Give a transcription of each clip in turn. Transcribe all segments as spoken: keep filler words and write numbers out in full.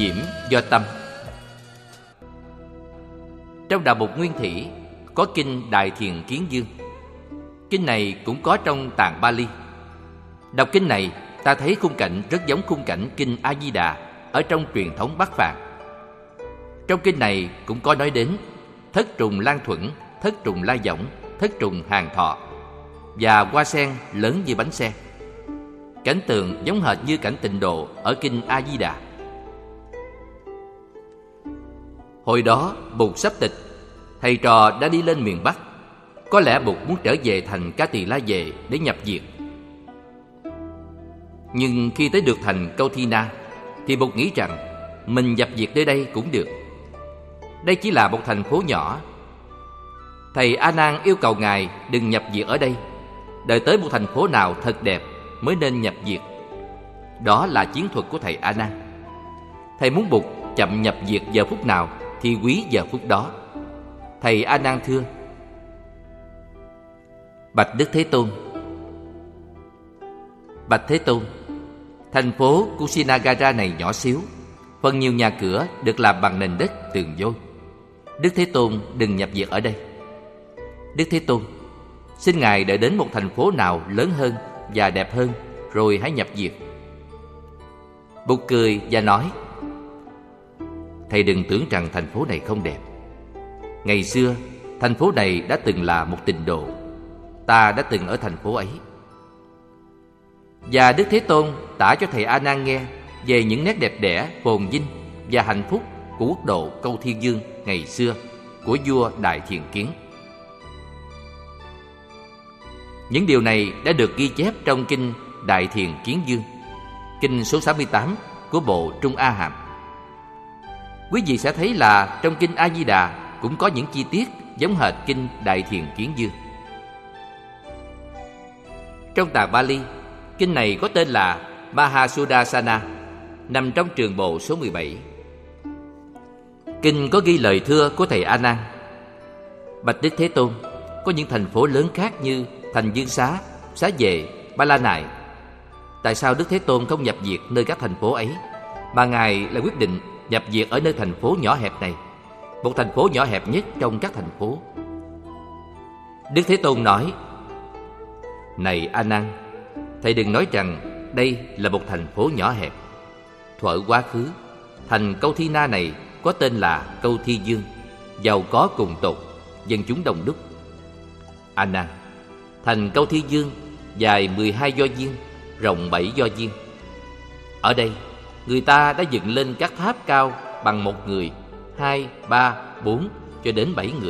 Diễm do tâm. Trong Đạo Mục Nguyên Thủy có kinh Đại Thiện Kiến Dương. Kinh này cũng có trong tạng Bali. Đọc kinh này, ta thấy khung cảnh rất giống khung cảnh kinh A Di Đà ở trong truyền thống Bắc Phạn. Trong kinh này cũng có nói đến thất trùng lan thuẫn, thất trùng lai võng, thất trùng hàng thọ và hoa sen lớn như bánh xe. Cảnh tượng giống hệt như cảnh tịnh độ ở kinh A Di Đà. Hồi đó Bụt sắp tịch, thầy trò đã đi lên miền Bắc. Có lẽ Bụt muốn trở về thành Ca Tỳ La Vệ để nhập diệt. Nhưng khi tới được thành Câu Thi Na thì Bụt nghĩ rằng mình nhập diệt nơi đây cũng được. Đây chỉ là một thành phố nhỏ. Thầy A Nan yêu cầu Ngài đừng nhập diệt ở đây, đợi tới một thành phố nào thật đẹp mới nên nhập diệt. Đó là chiến thuật của thầy A Nan. Thầy muốn Bụt chậm nhập diệt giờ phút nào thì quý giờ phút đó. Thầy A Nan thưa: Bạch Đức Thế Tôn, Bạch Thế Tôn, thành phố Kusinagara này nhỏ xíu, phần nhiều nhà cửa được làm bằng nền đất tường vôi. Đức Thế Tôn đừng nhập diệt ở đây. Đức Thế Tôn, xin Ngài đợi đến một thành phố nào lớn hơn và đẹp hơn rồi hãy nhập diệt. Bụt cười và nói: Thầy đừng tưởng rằng thành phố này không đẹp. Ngày xưa, thành phố này đã từng là một tịnh độ. Ta đã từng ở thành phố ấy. Và Đức Thế Tôn tả cho thầy A Nan nghe về những nét đẹp đẽ, phồn vinh và hạnh phúc của quốc độ Câu Thiên Dương ngày xưa của vua Đại Thiện Kiến. Những điều này đã được ghi chép trong kinh Đại Thiện Kiến Dương, kinh số sáu mươi tám của bộ Trung A Hàm. Quý vị sẽ thấy là trong kinh A Di Đà cũng có những chi tiết giống hệt kinh Đại Thiện Kiến Dương. Trong tạng Bali, kinh này có tên là Mahasudasana, nằm trong trường bộ số mười bảy. Kinh có ghi lời thưa của thầy A Nan: Bạch Đức Thế Tôn, có những thành phố lớn khác như thành Dương Xá, Xá Vệ, Ba La Nại. Tại sao Đức Thế Tôn không nhập diệt nơi các thành phố ấy, mà Ngài lại quyết định nhập diệt ở nơi thành phố nhỏ hẹp này, một thành phố nhỏ hẹp nhất trong các thành phố? Đức Thế Tôn nói: Này A Nan, thầy đừng nói rằng đây là một thành phố nhỏ hẹp. Thuở quá khứ, thành Câu Thi Na này có tên là Câu Thi Dương, giàu có cùng tột, dân chúng đông đúc. A Nan, thành Câu Thi Dương dài mười hai do viên, rộng bảy do viên. Ở đây, người ta đã dựng lên các tháp cao bằng một người, hai, ba, bốn cho đến bảy người.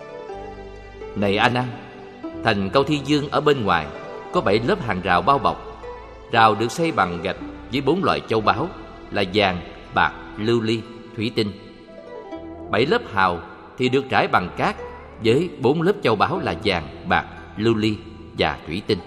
Này A Nan, thành Câu Thi Dương ở bên ngoài có bảy lớp hàng rào bao bọc. Rào được xây bằng gạch với bốn loại châu báu là vàng, bạc, lưu ly, thủy tinh. Bảy lớp hào thì được trải bằng cát với bốn lớp châu báu là vàng, bạc, lưu ly và thủy tinh.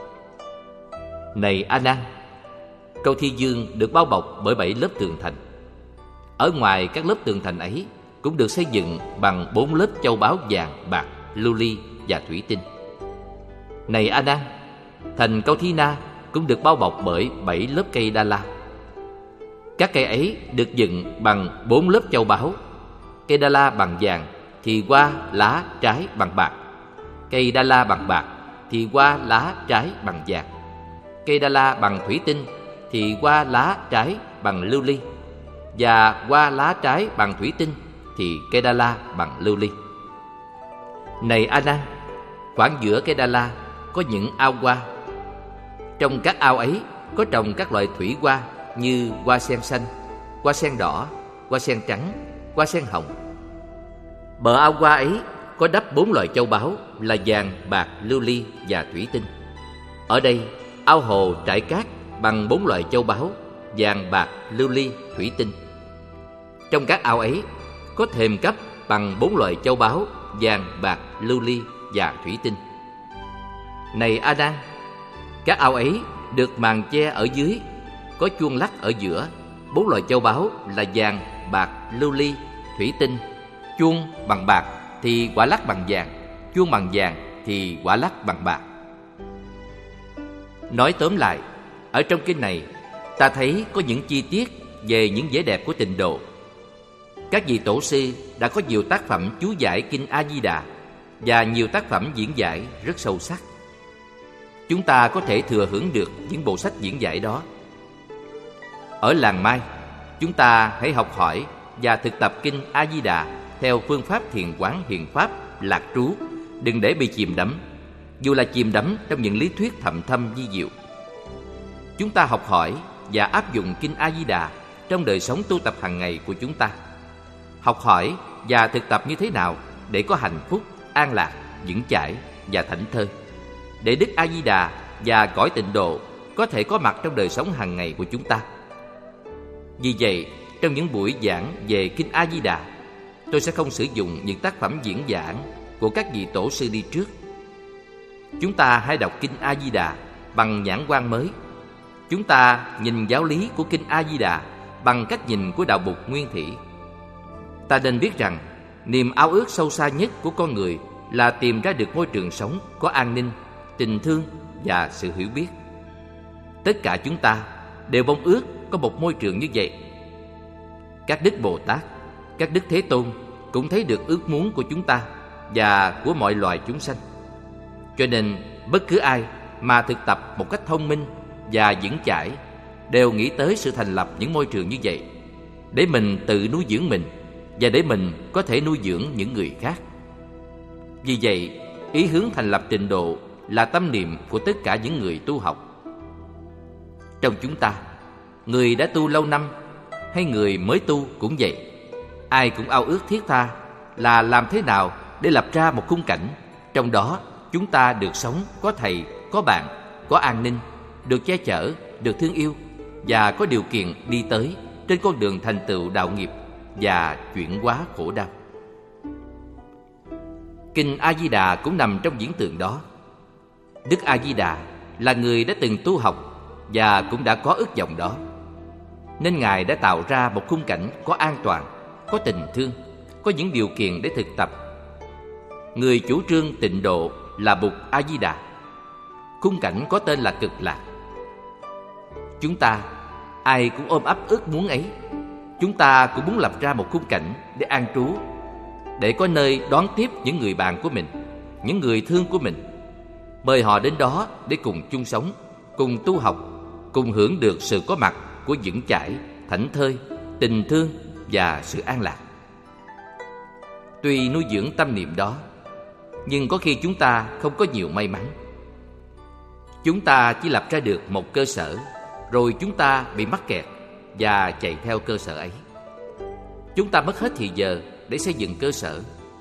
Này A Nan, Câu Thi Dương được bao bọc bởi bảy lớp tường thành. Ở ngoài các lớp tường thành ấy cũng được xây dựng bằng bốn lớp châu báu vàng, bạc, lưu ly và thủy tinh. Này A Nan, thành Câu Thi Na cũng được bao bọc bởi bảy lớp cây đa la. Các cây ấy được dựng bằng bốn lớp châu báu. Cây đa la bằng vàng thì hoa, lá, trái bằng bạc. Cây đa la bằng bạc thì hoa, lá, trái bằng vàng. Cây đa la bằng thủy tinh thì hoa, lá, trái bằng lưu ly. Và hoa, lá, trái bằng thủy tinh thì cây đa la bằng lưu ly. Này A Nan, khoảng giữa cây đa la có những ao hoa. Trong các ao ấy có trồng các loại thủy hoa như hoa sen xanh, hoa sen đỏ, hoa sen trắng, hoa sen hồng. Bờ ao hoa ấy có đắp bốn loại châu báu là vàng, bạc, lưu ly và thủy tinh. Ở đây, ao hồ trải cát bằng bốn loại châu báu vàng, bạc, lưu ly, thủy tinh. Trong các ao ấy có thềm cấp bằng bốn loại châu báu vàng, bạc, lưu ly và thủy tinh. Này A Nan, các ao ấy được màn che ở dưới, có chuông lắc ở giữa. Bốn loại châu báu là vàng, bạc, lưu ly, thủy tinh. Chuông bằng bạc thì quả lắc bằng vàng, chuông bằng vàng thì quả lắc bằng bạc. Nói tóm lại, ở trong kinh này ta thấy có những chi tiết về những vẻ đẹp của tịnh độ. Các vị tổ sư đã có nhiều tác phẩm chú giải Kinh A-di-đà và nhiều tác phẩm diễn giải rất sâu sắc. Chúng ta có thể thừa hưởng được những bộ sách diễn giải đó. Ở làng Mai, chúng ta hãy học hỏi và thực tập Kinh A-di-đà theo phương pháp thiền quán hiền pháp lạc trú, đừng để bị chìm đắm, dù là chìm đắm trong những lý thuyết thầm thâm vi diệu. Chúng ta học hỏi và áp dụng Kinh A-di-đà trong đời sống tu tập hàng ngày của chúng ta. Học hỏi và thực tập như thế nào để có hạnh phúc, an lạc, vững chãi và thảnh thơi, để Đức A-di-đà và cõi tịnh độ có thể có mặt trong đời sống hàng ngày của chúng ta. Vì vậy, trong những buổi giảng về Kinh A-di-đà, tôi sẽ không sử dụng những tác phẩm diễn giảng của các vị tổ sư đi trước. Chúng ta hãy đọc Kinh A-di-đà bằng nhãn quan mới. Chúng ta nhìn giáo lý của Kinh A-di-đà bằng cách nhìn của đạo Bụt nguyên thủy. Ta nên biết rằng niềm ao ước sâu xa nhất của con người là tìm ra được môi trường sống có an ninh, tình thương và sự hiểu biết. Tất cả chúng ta đều mong ước có một môi trường như vậy. Các Đức Bồ Tát, các Đức Thế Tôn cũng thấy được ước muốn của chúng ta và của mọi loài chúng sanh. Cho nên bất cứ ai mà thực tập một cách thông minh và vững chãi đều nghĩ tới sự thành lập những môi trường như vậy, để mình tự nuôi dưỡng mình và để mình có thể nuôi dưỡng những người khác. Vì vậy, ý hướng thành lập tịnh độ là tâm niệm của tất cả những người tu học. Trong chúng ta, người đã tu lâu năm hay người mới tu cũng vậy, ai cũng ao ước thiết tha là làm thế nào để lập ra một khung cảnh trong đó chúng ta được sống có thầy, có bạn, có an ninh, được che chở, được thương yêu và có điều kiện đi tới trên con đường thành tựu đạo nghiệp và chuyển hóa khổ đau. Kinh A-di-đà cũng nằm trong diễn tượng đó. Đức A-di-đà là người đã từng tu học và cũng đã có ước vọng đó, nên Ngài đã tạo ra một khung cảnh có an toàn, có tình thương, có những điều kiện để thực tập. Người chủ trương tịnh độ là Bụt A-di-đà. Khung cảnh có tên là Cực Lạc. Chúng ta ai cũng ôm ấp ước muốn ấy. Chúng ta cũng muốn lập ra một khung cảnh để an trú, để có nơi đón tiếp những người bạn của mình, những người thương của mình, mời họ đến đó để cùng chung sống, cùng tu học, cùng hưởng được sự có mặt của vững chãi, thảnh thơi, tình thương và sự an lạc. Tuy nuôi dưỡng tâm niệm đó, nhưng có khi chúng ta không có nhiều may mắn. Chúng ta chỉ lập ra được một cơ sở, rồi chúng ta bị mắc kẹt và chạy theo cơ sở ấy. Chúng ta mất hết thì giờ để xây dựng cơ sở,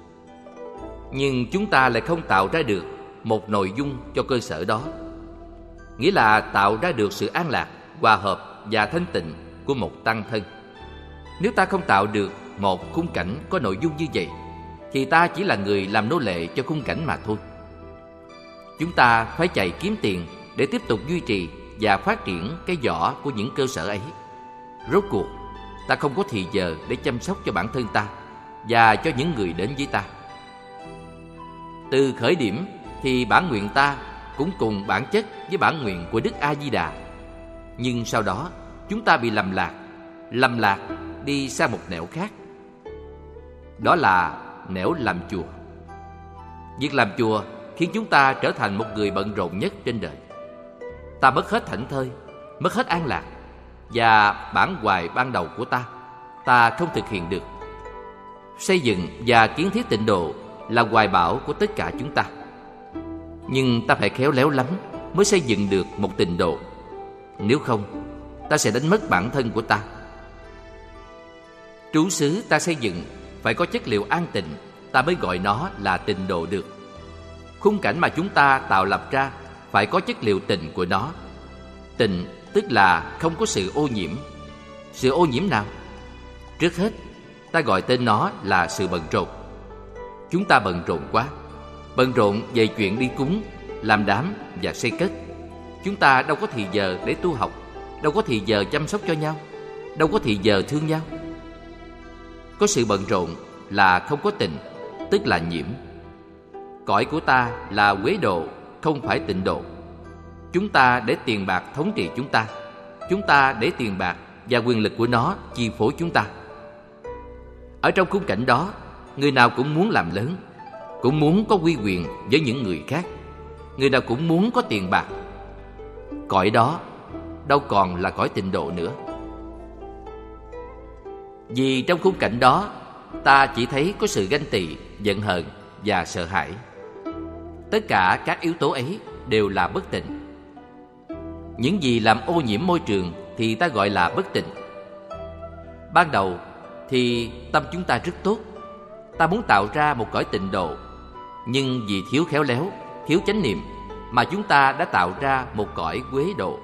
nhưng chúng ta lại không tạo ra được một nội dung cho cơ sở đó, nghĩa là tạo ra được sự an lạc, hòa hợp và thanh tịnh của một tăng thân. Nếu ta không tạo được một khung cảnh có nội dung như vậy, thì ta chỉ là người làm nô lệ cho khung cảnh mà thôi. Chúng ta phải chạy kiếm tiền để tiếp tục duy trì và phát triển cái vỏ của những cơ sở ấy. Rốt cuộc, ta không có thì giờ để chăm sóc cho bản thân ta và cho những người đến với ta. Từ khởi điểm thì bản nguyện ta cũng cùng bản chất với bản nguyện của Đức A-di-đà. Nhưng sau đó chúng ta bị lầm lạc, lầm lạc đi sang một nẻo khác. Đó là nẻo làm chùa. Việc làm chùa khiến chúng ta trở thành một người bận rộn nhất trên đời. Ta mất hết thảnh thơi, mất hết an lạc, và bản hoài ban đầu của ta, ta không thực hiện được. Xây dựng và kiến thiết tịnh độ là hoài bão của tất cả chúng ta. Nhưng ta phải khéo léo lắm mới xây dựng được một tịnh độ. Nếu không, ta sẽ đánh mất bản thân của ta. Trú xứ ta xây dựng phải có chất liệu an tịnh, ta mới gọi nó là tịnh độ được. Khung cảnh mà chúng ta tạo lập ra phải có chất liệu tịnh của nó. Tịnh tức là không có sự ô nhiễm. Sự ô nhiễm nào? Trước hết, ta gọi tên nó là sự bận rộn. Chúng ta bận rộn quá, bận rộn về chuyện đi cúng, làm đám và xây cất. Chúng ta đâu có thì giờ để tu học, đâu có thì giờ chăm sóc cho nhau, đâu có thì giờ thương nhau. Có sự bận rộn là không có tịnh, tức là nhiễm. Cõi của ta là quế độ, không phải tịnh độ. Chúng ta để tiền bạc thống trị chúng ta. Chúng ta để tiền bạc và quyền lực của nó chi phối chúng ta. Ở trong khung cảnh đó, người nào cũng muốn làm lớn, cũng muốn có uy quyền với những người khác, người nào cũng muốn có tiền bạc. Cõi đó đâu còn là cõi tịnh độ nữa. Vì trong khung cảnh đó, ta chỉ thấy có sự ganh tị, giận hờn và sợ hãi. Tất cả các yếu tố ấy đều là bất tịnh. Những gì làm ô nhiễm môi trường thì ta gọi là bất tịnh. Ban đầu thì tâm chúng ta rất tốt, ta muốn tạo ra một cõi tịnh độ, nhưng vì thiếu khéo léo, thiếu chánh niệm mà chúng ta đã tạo ra một cõi quế độ.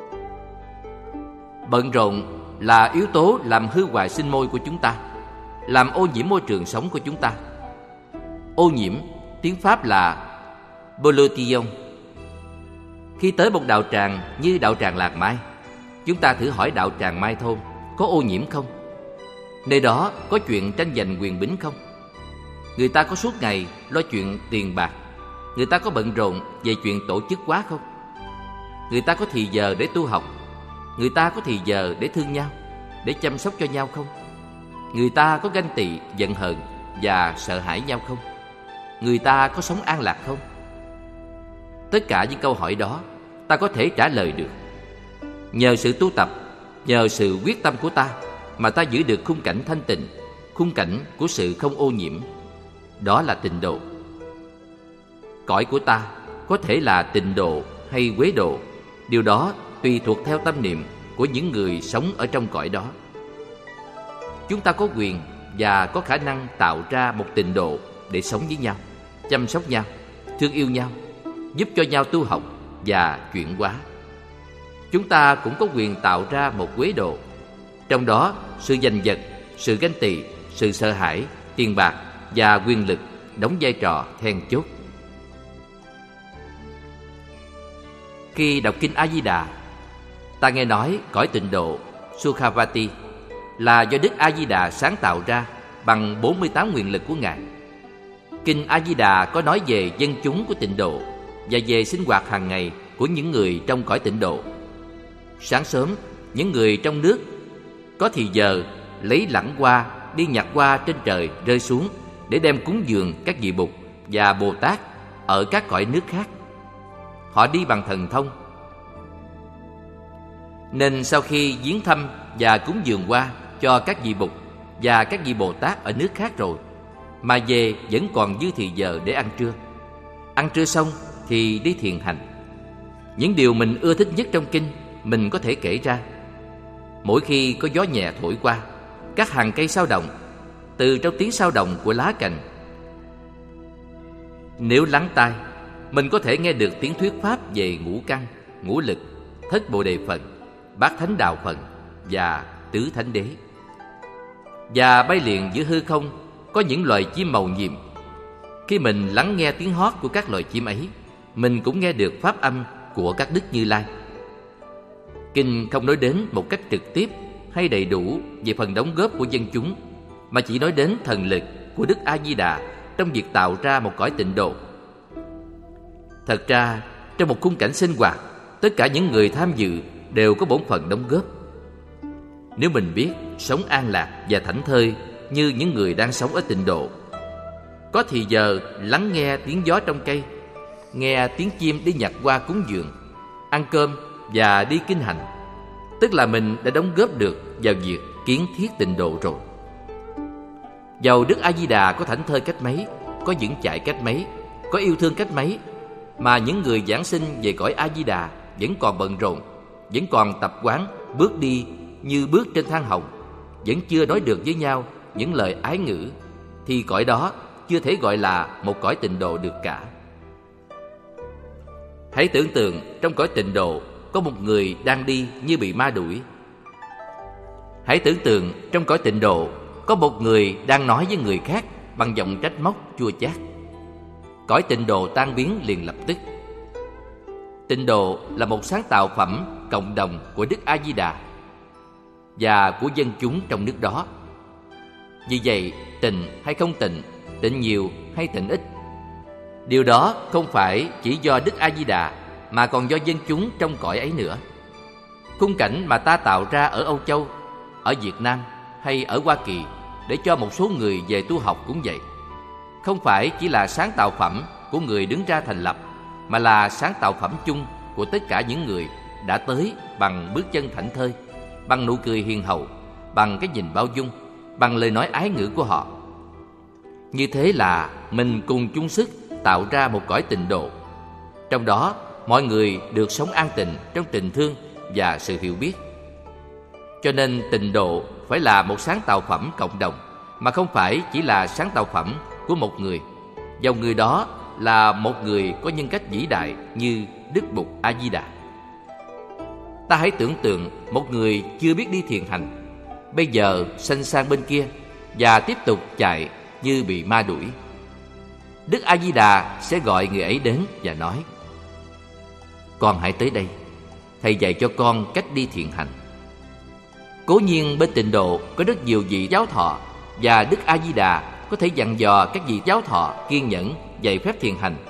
Bận rộn là yếu tố làm hư hoại sinh môi của chúng ta, làm ô nhiễm môi trường sống của chúng ta. Ô nhiễm, tiếng Pháp là pollution. Khi tới một đạo tràng như đạo tràng Làng Mai, chúng ta thử hỏi đạo tràng Mai Thôn có ô nhiễm không? Nơi đó có chuyện tranh giành quyền bính không? Người ta có suốt ngày lo chuyện tiền bạc? Người ta có bận rộn về chuyện tổ chức quá không? Người ta có thì giờ để tu học? Người ta có thì giờ để thương nhau, để chăm sóc cho nhau không? Người ta có ganh tị, giận hờn và sợ hãi nhau không? Người ta có sống an lạc không? Tất cả những câu hỏi đó ta có thể trả lời được. Nhờ sự tu tập, nhờ sự quyết tâm của ta mà ta giữ được khung cảnh thanh tịnh, khung cảnh của sự không ô nhiễm. Đó là tịnh độ. Cõi của ta có thể là tịnh độ hay quế độ, điều đó tùy thuộc theo tâm niệm của những người sống ở trong cõi đó. Chúng ta có quyền và có khả năng tạo ra một tịnh độ để sống với nhau, chăm sóc nhau, thương yêu nhau, giúp cho nhau tu học và chuyển hóa. Chúng ta cũng có quyền tạo ra một quế độ, trong đó sự giành giật, sự ganh tị, sự sợ hãi, tiền bạc và quyền lực đóng vai trò then chốt. Khi đọc kinh A Di Đà, ta nghe nói cõi tịnh độ Sukhavati là do Đức A Di Đà sáng tạo ra bằng bốn mươi tám nguyện lực của Ngài. Kinh A Di Đà có nói về dân chúng của tịnh độ và về sinh hoạt hàng ngày của những người trong cõi tịnh độ. Sáng sớm, những người trong nước có thì giờ lấy lẵng hoa đi nhặt hoa trên trời rơi xuống để đem cúng dường các vị Bụt và Bồ Tát ở các cõi nước khác. Họ đi bằng thần thông, nên sau khi viếng thăm và cúng dường hoa cho các vị Bụt và các vị Bồ Tát ở nước khác rồi, mà về vẫn còn dư thì giờ để ăn trưa. Ăn trưa xong thì đi thiền hành. Những điều mình ưa thích nhất trong kinh mình có thể kể ra. Mỗi khi có gió nhẹ thổi qua, các hàng cây xao động, từ trong tiếng xao động của lá cành, nếu lắng tai, mình có thể nghe được tiếng thuyết pháp về ngũ căn, ngũ lực, thất bồ đề phần, bát thánh đạo phần và tứ thánh đế. Và bay liền giữa hư không có những loài chim màu nhiệm. Khi mình lắng nghe tiếng hót của các loài chim ấy, mình cũng nghe được pháp âm của các đức Như Lai. Kinh không nói đến một cách trực tiếp hay đầy đủ về phần đóng góp của dân chúng, mà chỉ nói đến thần lực của Đức A Di Đà trong việc tạo ra một cõi tịnh độ. Thật ra, trong một khung cảnh sinh hoạt, tất cả những người tham dự đều có bổn phận đóng góp. Nếu mình biết sống an lạc và thảnh thơi như những người đang sống ở tịnh độ, có thì giờ lắng nghe tiếng gió trong cây, nghe tiếng chim đi nhặt hoa cúng dường, ăn cơm và đi kinh hành, tức là mình đã đóng góp được vào việc kiến thiết tịnh độ rồi. Dầu Đức A Di Đà có thảnh thơi cách mấy, có vững chãi cách mấy, có yêu thương cách mấy, mà những người giảng sinh về cõi A Di Đà vẫn còn bận rộn, vẫn còn tập quán bước đi như bước trên thang hồng, vẫn chưa nói được với nhau những lời ái ngữ, thì cõi đó chưa thể gọi là một cõi tịnh độ được cả. Hãy tưởng tượng trong cõi tịnh độ có một người đang đi như bị ma đuổi. Hãy tưởng tượng trong cõi tịnh độ có một người đang nói với người khác bằng giọng trách móc chua chát. Cõi tịnh độ tan biến liền lập tức. Tịnh độ là một sáng tạo phẩm cộng đồng của Đức A Di Đà và của dân chúng trong nước đó. Vì vậy, tịnh hay không tịnh, tịnh nhiều hay tịnh ít, điều đó không phải chỉ do Đức A Di Đà mà còn do dân chúng trong cõi ấy nữa. Khung cảnh mà ta tạo ra ở Âu Châu, ở Việt Nam hay ở Hoa Kỳ để cho một số người về tu học cũng vậy. Không phải chỉ là sáng tạo phẩm của người đứng ra thành lập, mà là sáng tạo phẩm chung của tất cả những người đã tới bằng bước chân thảnh thơi, bằng nụ cười hiền hậu, bằng cái nhìn bao dung, bằng lời nói ái ngữ của họ. Như thế là mình cùng chung sức tạo ra một cõi tịnh độ. Trong đó, mọi người được sống an tịnh trong tình thương và sự hiểu biết. Cho nên tịnh độ phải là một sáng tạo phẩm cộng đồng, mà không phải chỉ là sáng tạo phẩm của một người. Và người đó là một người có nhân cách vĩ đại như Đức Bụt A Di Đà. Ta hãy tưởng tượng một người chưa biết đi thiền hành, bây giờ sanh sang bên kia và tiếp tục chạy như bị ma đuổi. Đức A Di Đà sẽ gọi người ấy đến và nói: "Con hãy tới đây, thầy dạy cho con cách đi thiền hành." Cố nhiên bên tịnh độ có rất nhiều vị giáo thọ, và Đức A Di Đà có thể dặn dò các vị giáo thọ kiên nhẫn dạy phép thiền hành,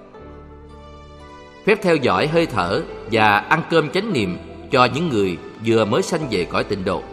phép theo dõi hơi thở và ăn cơm chánh niệm cho những người vừa mới sanh về cõi tịnh độ.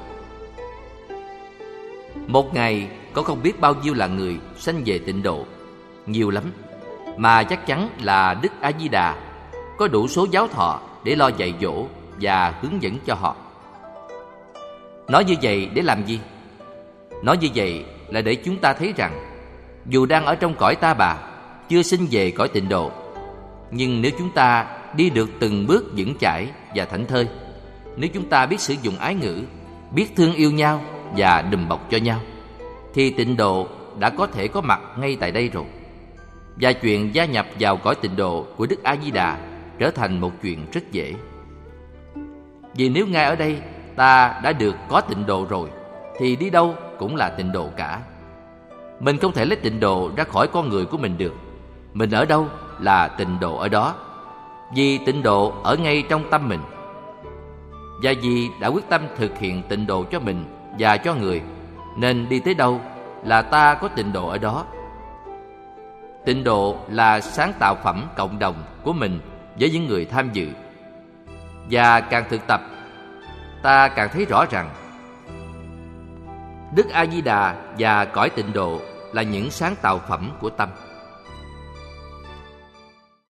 Một ngày có không biết bao nhiêu là người sanh về tịnh độ, nhiều lắm, mà chắc chắn là Đức A Di Đà có đủ số giáo thọ để lo dạy dỗ và hướng dẫn cho họ. Nói như vậy để làm gì? Nói như vậy là để chúng ta thấy rằng dù đang ở trong cõi ta bà, chưa sinh về cõi tịnh độ, nhưng nếu chúng ta đi được từng bước vững chãi và thảnh thơi, nếu chúng ta biết sử dụng ái ngữ, biết thương yêu nhau và đùm bọc cho nhau, thì tịnh độ đã có thể có mặt ngay tại đây rồi. Và chuyện gia nhập vào cõi tịnh độ của Đức A Di Đà trở thành một chuyện rất dễ. Vì nếu ngay ở đây ta đã được có tịnh độ rồi, thì đi đâu cũng là tịnh độ cả. Mình không thể lấy tịnh độ ra khỏi con người của mình được. Mình ở đâu là tịnh độ ở đó, vì tịnh độ ở ngay trong tâm mình. Và vì đã quyết tâm thực hiện tịnh độ cho mình và cho người, nên đi tới đâu là ta có tịnh độ ở đó. Tịnh độ là sáng tạo phẩm cộng đồng của mình với những người tham dự. Và càng thực tập, ta càng thấy rõ rằng Đức A Di Đà và cõi tịnh độ là những sáng tạo phẩm của tâm.